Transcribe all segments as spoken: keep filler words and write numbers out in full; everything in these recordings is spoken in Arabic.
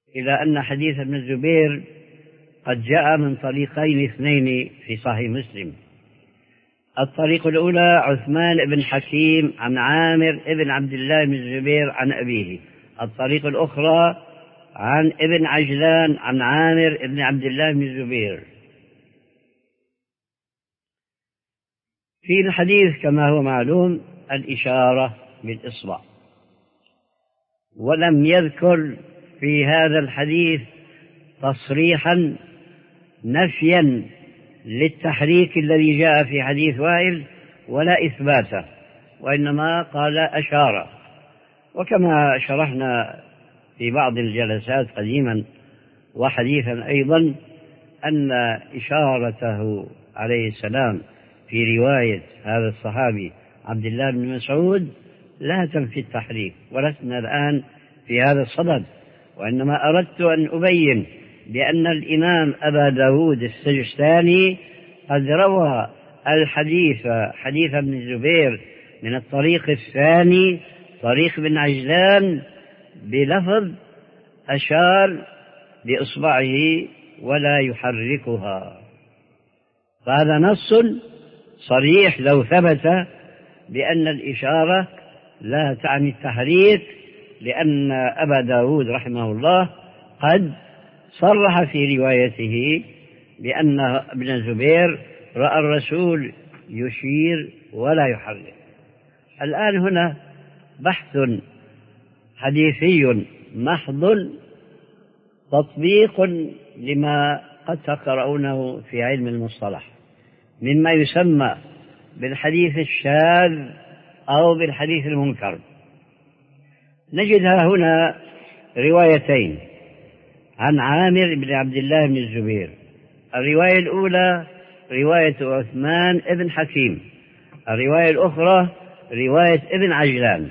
إلى أن حديث ابن الزبير قد جاء من طريقين اثنين في صحيح مسلم. الطريق الأولى عثمان بن حكيم عن عامر بن عبد الله بن الزبير عن أبيه. الطريق الأخرى عن ابن عجلان عن عامر بن عبد الله بن الزبير. في الحديث كما هو معلوم الإشارة بالإصبع، ولم يذكر في هذا الحديث تصريحا نفيا للتحريك الذي جاء في حديث وائل ولا إثباته، وإنما قال أشار. وكما شرحنا في بعض الجلسات قديما وحديثا أيضا أن إشارته عليه السلام في رواية هذا الصحابي عبد الله بن مسعود لا تنفي التحريك، ولسنا الآن في هذا الصدد، وإنما أردت أن أبين بأن الإمام أبا داود السجستاني قد روى الحديث حديث ابن الزبير من الطريق الثاني طريق بن عجلان بلفظ أشار بإصبعه ولا يحركها. فهذا نص صريح لو ثبت بأن الإشارة لا تعني التحريك، لأن أبا داود رحمه الله قد صرح في روايته بأن ابن الزبير رأى الرسول يشير ولا يحرك. الآن هنا بحث حديثي محض تطبيق لما قد تقرؤونه في علم المصطلح مما يسمى بالحديث الشاذ أو بالحديث المنكر. نجدها هنا روايتين عن عامر بن عبد الله بن الزبير. الرواية الأولى رواية عثمان بن حكيم، الرواية الأخرى رواية ابن عجلان.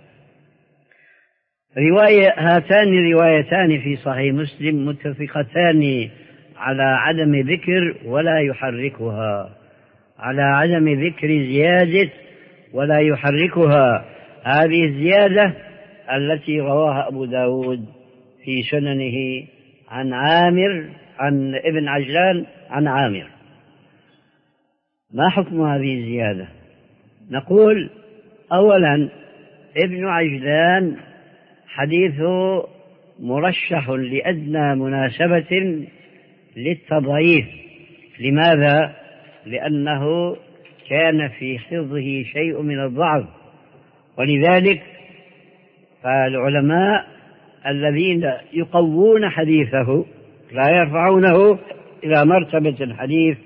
رواية هاتان روايتان في صحيح مسلم متفقتان على عدم ذكر ولا يحركها، على عدم ذكر زيادة ولا يحركها. هذه الزيادة التي رواها أبو داود في سننه عن عامر عن ابن عجلان عن عامر. ما حكم هذه الزيادة؟ نقول أولا ابن عجلان حديثه مرشح لأدنى مناسبة للتضعيف. لماذا؟ لأنه كان في حفظه شيء من الضعف، ولذلك فالعلماء الذين يقوون حديثه لا يرفعونه إلى مرتبة الحديث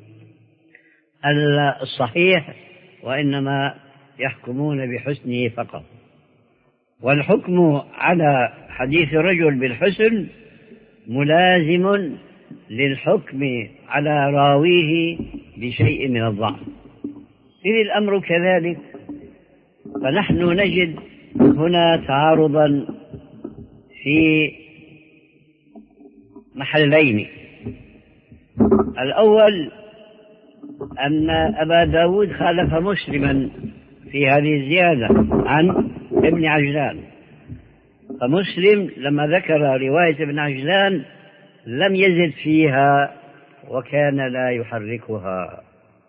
الصحيح، وإنما يحكمون بحسنه فقط. والحكم على حديث الرجل بالحسن ملازم للحكم على راويه بشيء من الضعف. إذ الأمر كذلك، فنحن نجد هنا تعارضا في محلين. الأول أن أبا داود خالف مسلما في هذه الزيادة عن ابن عجلان، فمسلم لما ذكر رواية ابن عجلان لم يزد فيها وكان لا يحركها.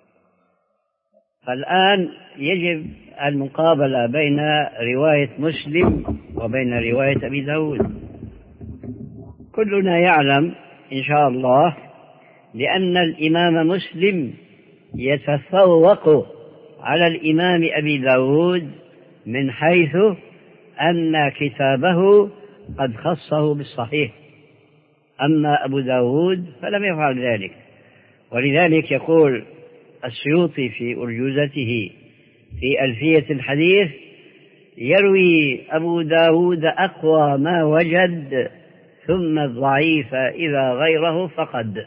فالآن يجب المقابلة بين رواية مسلم وبين رواية أبي داود. كلنا يعلم إن شاء الله لأن الإمام مسلم يتفوق على الإمام أبي داود من حيث أن كتابه قد خصه بالصحيح، أما أبو داود فلم يفعل ذلك. ولذلك يقول السيوطي في أرجوزته في ألفية الحديث: يروي أبو داود أقوى ما وجد ثم الضعيف إذا غيره فقد.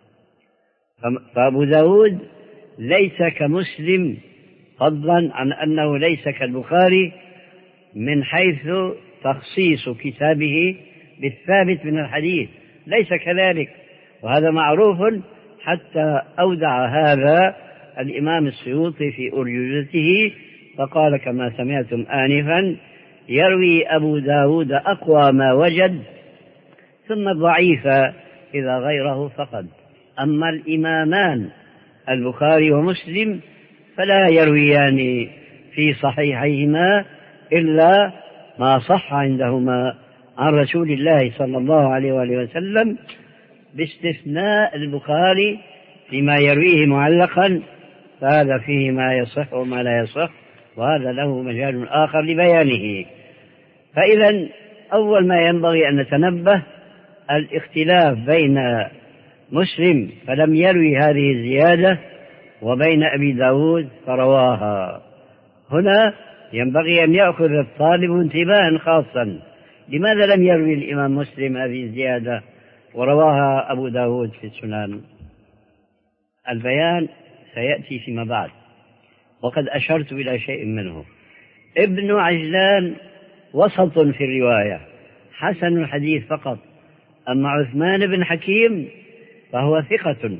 فأبو داود ليس كمسلم، فضلا عن أنه ليس كالبخاري من حيث تخصيص كتابه بالثابت من الحديث، ليس كذلك، وهذا معروف حتى أودع هذا الإمام السيوطي في أرجوزته فقال كما سمعتم آنفا: يروي أبو داود أقوى ما وجد ثم ضعيفة إذا غيره فقد. أما الإمامان البخاري ومسلم فلا يرويان في صحيحيهما إلا ما صح عندهما عن رسول الله صلى الله عليه وآله وسلم، باستثناء البخاري فيما يرويه معلقا، فهذا فيه ما يصح وما لا يصح، وهذا له مجال آخر لبيانه. فإذا أول ما ينبغي أن نتنبه الاختلاف بين مسلم فلم يروي هذه الزيادة وبين أبي داود فرواها. هنا ينبغي أن يأخذ الطالب انتباها خاصا، لماذا لم يروي الإمام مسلم هذه الزيادة ورواها أبو داود في السنن؟ البيان سيأتي فيما بعد، وقد أشرت إلى شيء منه. ابن عجلان وسط في الرواية، حسن الحديث فقط، أما عثمان بن حكيم فهو ثقة،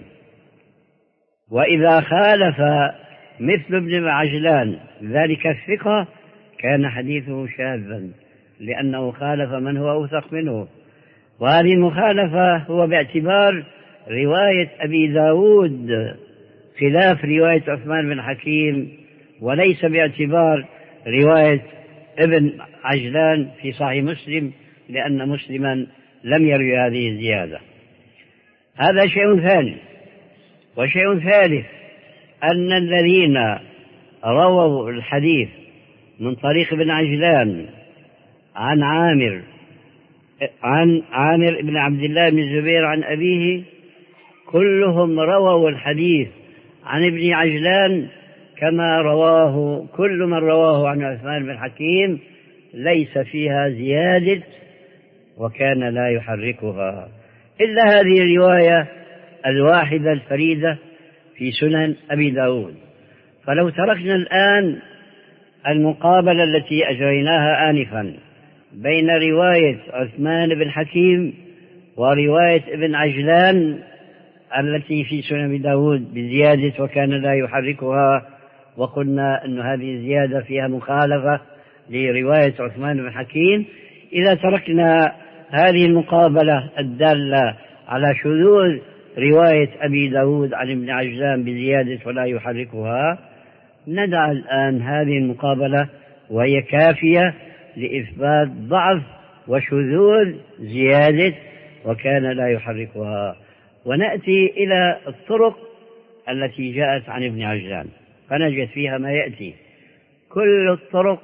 وإذا خالف مثل ابن عجلان ذلك الثقة كان حديثه شاذا، لأنه خالف من هو أوثق منه. وهذه المخالفة هو باعتبار رواية أبي داود خلاف رواية عثمان بن حكيم، وليس باعتبار رواية ابن عجلان في صحيح مسلم، لأن مسلما لم يروي هذه الزيادة. هذا شيء ثاني. وشيء ثالث أن الذين رووا الحديث من طريق ابن عجلان عن عامر عن عامر بن عبد الله بن الزبير عن أبيه كلهم رووا الحديث عن ابن عجلان كما رواه كل من رواه عن عثمان بن حكيم، ليس فيها زيادة وكان لا يحركها إلا هذه الرواية الواحدة الفريدة في سنن أبي داود. فلو تركنا الآن المقابلة التي أجريناها آنفا بين رواية عثمان بن حكيم ورواية ابن عجلان التي في سنن أبي داود بزيادة وكان لا يحركها، وقلنا أن هذه الزيادة فيها مخالفة لرواية عثمان بن حكيم، إذا تركنا هذه المقابلة الدالة على شذوذ رواية أبي داود عن ابن عجلان بزيادة ولا يحركها، ندع الآن هذه المقابلة وهي كافية لإثبات ضعف وشذوذ زيادة وكان لا يحركها، ونأتي إلى الطرق التي جاءت عن ابن عجلان فنجد فيها ما يأتي. كل الطرق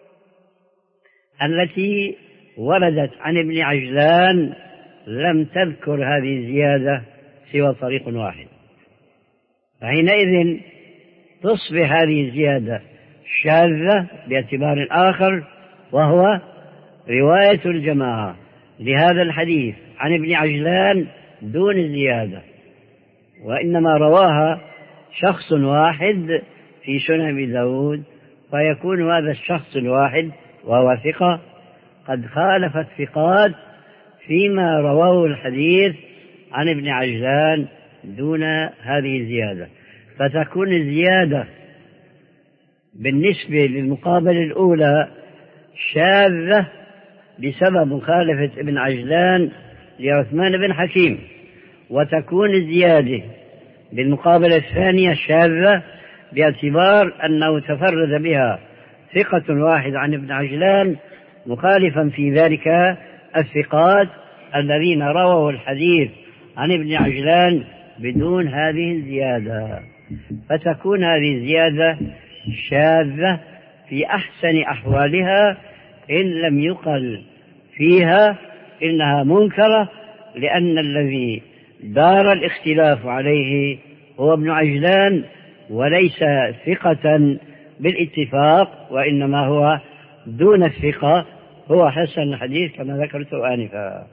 التي وردت عن ابن عجلان لم تذكر هذه الزيادة سوى طريق واحد، فحينئذ تصبح هذه الزيادة شاذة باعتبار آخر، وهو رواية الجماعة لهذا الحديث عن ابن عجلان دون الزيادة، وإنما رواها شخص واحد في سنن أبي داود، فيكون هذا الشخص الواحد وهو ثقة قد خالف الثقات فيما رواه الحديث عن ابن عجلان دون هذه الزيادة، فتكون الزيادة بالنسبة للمقابلة الأولى شاذة بسبب مخالفة ابن عجلان لعثمان بن حكيم، وتكون الزيادة بالمقابلة الثانية شاذة باعتبار أنه تفرد بها ثقة واحد عن ابن عجلان مخالفا في ذلك الثقات الذين رووا الحديث عن ابن عجلان بدون هذه الزيادة، فتكون هذه الزيادة شاذة في أحسن أحوالها، إن لم يقل فيها إنها منكرة، لأن الذي دار الاختلاف عليه هو ابن عجلان وليس ثقة بالاتفاق، وإنما هو دون الثقة، هو حسن الحديث كما ذكرت آنفا.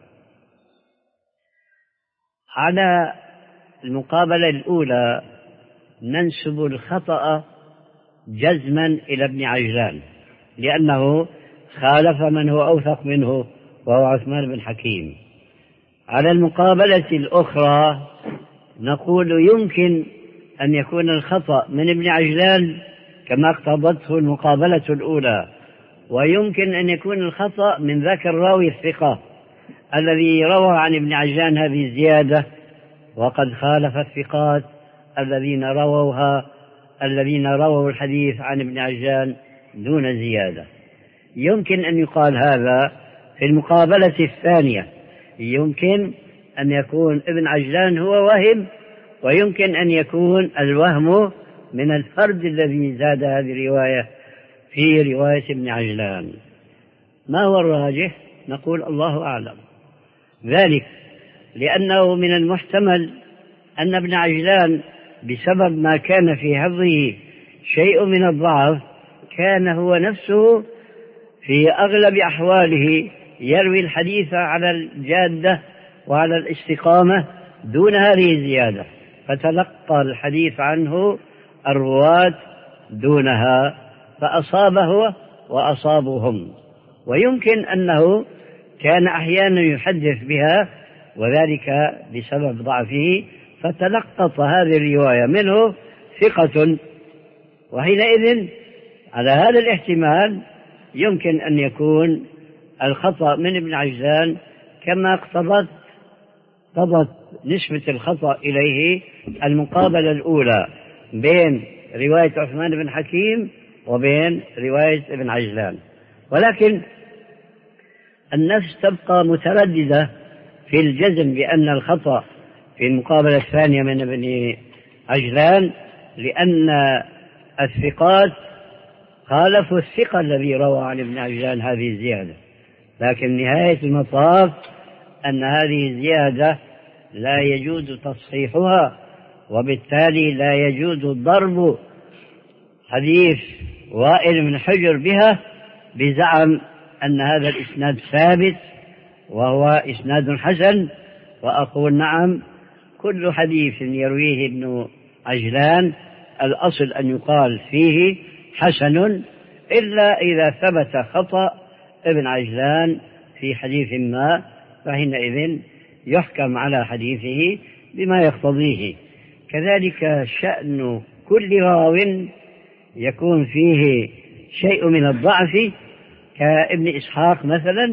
على المقابلة الأولى ننسب الخطأ جزما إلى ابن عجلان لأنه خالف من هو أوثق منه وهو عثمان بن حكيم. على المقابلة الأخرى نقول يمكن أن يكون الخطأ من ابن عجلان كما اقتضته المقابلة الأولى، ويمكن أن يكون الخطأ من ذاك الراوي الثقة الذي روى عن ابن عجلان هذه الزيادة وقد خالف الثقات الذين رووها الذين رووا الحديث عن ابن عجلان دون زيادة. يمكن أن يقال هذا في المقابلة الثانية، يمكن أن يكون ابن عجلان هو وهم، ويمكن أن يكون الوهم من الفرد الذي زاد هذه الرواية في رواية ابن عجلان. ما هو الراجح؟ نقول الله أعلم، ذلك لأنه من المحتمل أن ابن عجلان بسبب ما كان في حفظه شيء من الضعف كان هو نفسه في أغلب أحواله يروي الحديث على الجادة وعلى الاستقامة دون هذه الزيادة، فتلقى الحديث عنه الرواة دونها، فأصابه هو وأصابهم. ويمكن أنه كان أحيانا يحدث بها وذلك بسبب ضعفه، فتلقط هذه الرواية منه ثقة، وحينئذ على هذا الاحتمال يمكن أن يكون الخطأ من ابن عجلان كما اقتضت اقتضت نسبة الخطأ إليه المقابلة الأولى بين رواية عثمان بن حكيم وبين رواية ابن عجلان. ولكن النفس تبقى مترددة في الجزم بأن الخطأ في المقابلة الثانية من ابن عجلان، لأن الثقات خالفوا الثقة الذي روى عن ابن عجلان هذه الزيادة، لكن نهاية المطاف أن هذه الزيادة لا يجوز تصحيحها، وبالتالي لا يجوز ضرب حديث وائل بن حجر بها بزعم أن هذا الإسناد ثابت وهو إسناد حسن. وأقول نعم، كل حديث يرويه ابن عجلان الأصل أن يقال فيه حسن، إلا إذا ثبت خطأ ابن عجلان في حديث ما، فحينئذ يحكم على حديثه بما يقتضيه. كذلك شأن كل راو يكون فيه شيء من الضعف كابن إسحاق مثلا،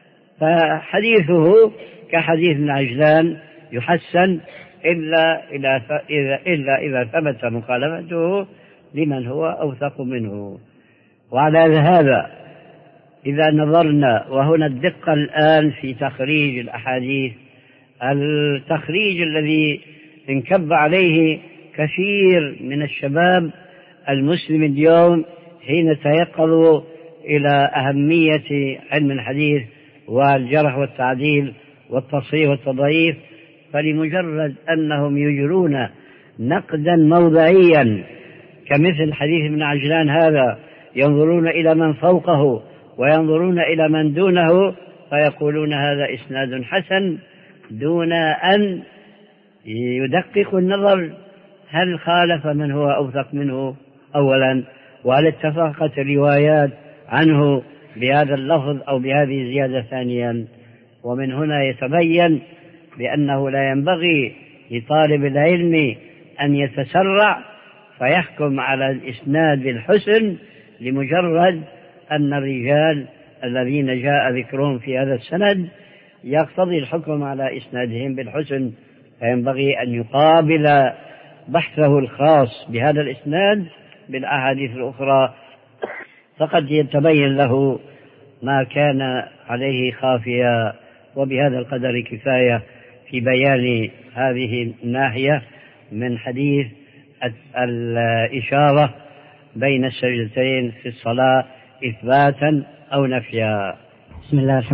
فحديثه كحديث ابن عجلان يحسن إلا إذا إلا إذا ثبت مخالفته لمن هو أوثق منه. وعلى هذا إذا نظرنا، وهنا الدقة الآن في تخريج الأحاديث، التخريج الذي انكب عليه كثير من الشباب المسلم اليوم حين تيقظوا إلى أهمية علم الحديث والجرح والتعديل والتصحيح والتضعيف، فلمجرد أنهم يجرون نقدا موضعيا كمثل حديث ابن عجلان هذا ينظرون إلى من فوقه وينظرون إلى من دونه فيقولون هذا إسناد حسن، دون أن يدققوا النظر هل خالف من هو أوثق منه أولا، وهل اتفقت الروايات عنه بهذا اللفظ أو بهذه الزيادة ثانيا. ومن هنا يتبين بأنه لا ينبغي لطالب العلم أن يتسرع فيحكم على الإسناد بالحسن لمجرد أن الرجال الذين جاء ذكرهم في هذا السند يقتضي الحكم على إسنادهم بالحسن، فينبغي أن يقابل بحثه الخاص بهذا الإسناد بالأحاديث الأخرى، فقد يتبين له ما كان عليه خافيا. وبهذا القدر كفاية في بيان هذه الناحية من حديث الإشارة بين السجدتين في الصلاة إثباتا أو نفيا. بسم الله.